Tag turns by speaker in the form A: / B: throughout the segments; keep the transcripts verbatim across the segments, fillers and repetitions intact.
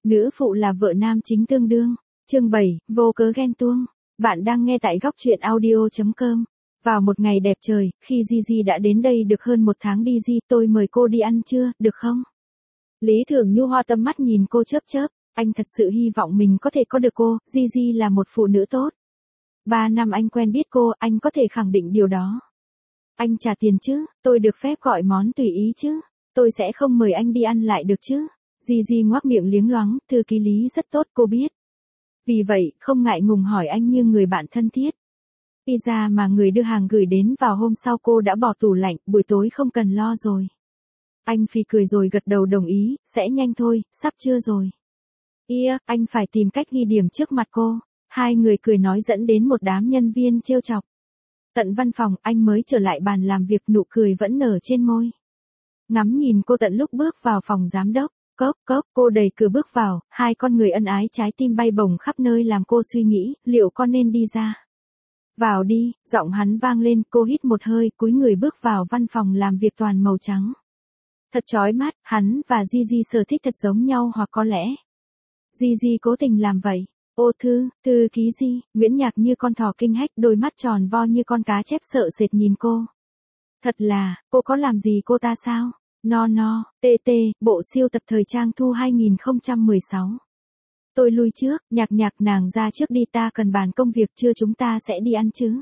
A: Nữ phụ là vợ nam chính tương đương. Chương bảy, vô cớ ghen tuông. Bạn đang nghe tại góc truyện audio chấm com. Vào một ngày đẹp trời, khi Gigi đã đến đây được hơn một tháng đi Di, tôi mời cô đi ăn trưa, được không? Lý Thường Nhu hoa tâm mắt nhìn cô chớp chớp, anh thật sự hy vọng mình có thể có được cô, Gigi là một phụ nữ tốt. Ba năm anh quen biết cô, anh có thể khẳng định điều đó. Anh trả tiền chứ, tôi được phép gọi món tùy ý chứ, tôi sẽ không mời anh đi ăn lại được chứ. Gigi ngoác miệng liếng loáng, thư ký Lý rất tốt cô biết. Vì vậy, không ngại ngùng hỏi anh như người bạn thân thiết. Pizza mà người đưa hàng gửi đến vào hôm sau cô đã bỏ tủ lạnh, buổi tối không cần lo rồi. Anh phì cười rồi gật đầu đồng ý, sẽ nhanh thôi, sắp trưa rồi. Ia, anh phải tìm cách ghi điểm trước mặt cô. Hai người cười nói dẫn đến một đám nhân viên trêu chọc. Tận văn phòng, anh mới trở lại bàn làm việc, nụ cười vẫn nở trên môi. Ngắm nhìn cô tận lúc bước vào phòng giám đốc. Cốc cốc, cô đẩy cửa bước vào, hai con người ân ái trái tim bay bổng khắp nơi làm cô suy nghĩ, liệu con nên đi ra. Vào đi, giọng hắn vang lên, cô hít một hơi, cúi người bước vào văn phòng làm việc toàn màu trắng. Thật chói mắt, hắn và Gigi sở thích thật giống nhau hoặc có lẽ. Gigi cố tình làm vậy. Ô thư, thư ký Di, Nguyễn Nhạc như con thỏ kinh hách, đôi mắt tròn vo như con cá chép sợ sệt nhìn cô. Thật là, cô có làm gì cô ta sao? No no, tê tê, bộ siêu tập thời trang thu hai không một sáu. Tôi lui trước, Nhạc Nhạc nàng ra trước đi, ta cần bàn công việc, trưa chúng ta sẽ đi ăn chứ.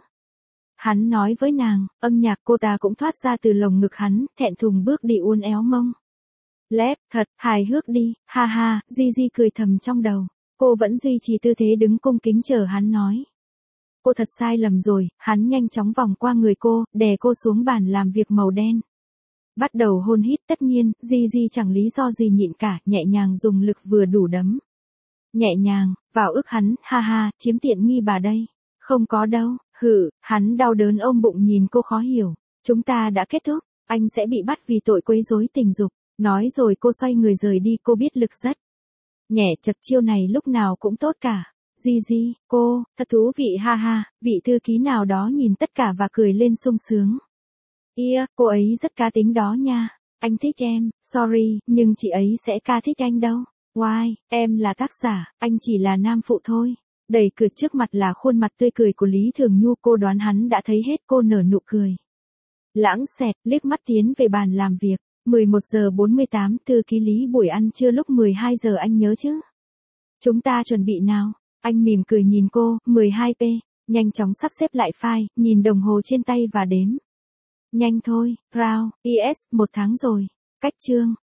A: Hắn nói với nàng, âng Nhạc, cô ta cũng thoát ra từ lồng ngực hắn, thẹn thùng bước đi uốn éo mông. Lép, thật, hài hước đi, ha ha, Gigi cười thầm trong đầu. Cô vẫn duy trì tư thế đứng cung kính chờ hắn nói. Cô thật sai lầm rồi, hắn nhanh chóng vòng qua người cô, đè cô xuống bàn làm việc màu đen. Bắt đầu hôn hít, tất nhiên, Gigi chẳng lý do gì nhịn cả, nhẹ nhàng dùng lực vừa đủ đấm. Nhẹ nhàng, vào ức hắn, ha ha, chiếm tiện nghi bà đây. Không có đâu, hử, hắn đau đớn ôm bụng nhìn cô khó hiểu. Chúng ta đã kết thúc, anh sẽ bị bắt vì tội quấy rối tình dục. Nói rồi cô xoay người rời đi, cô biết lực rất. Nhẹ chật chiêu này lúc nào cũng tốt cả. Gigi, cô, thật thú vị ha ha, vị thư ký nào đó nhìn tất cả và cười lên sung sướng. Ia, cô ấy rất cá tính đó nha. Anh thích em, sorry, nhưng chị ấy sẽ ca thích anh đâu. Why, em là tác giả, anh chỉ là nam phụ thôi. Đẩy cửa trước mặt là khuôn mặt tươi cười của Lý Thường Nhu, cô đoán hắn đã thấy hết, cô nở nụ cười. Lãng xẹt, liếc mắt tiến về bàn làm việc. mười một giờ bốn mươi tám, thư ký Lý, buổi ăn trưa lúc mười hai giờ anh nhớ chứ? Chúng ta chuẩn bị nào? Anh mỉm cười nhìn cô, mười hai p, nhanh chóng sắp xếp lại file, nhìn đồng hồ trên tay và đếm. Nhanh thôi, Rao, is, một tháng rồi. Cách chương.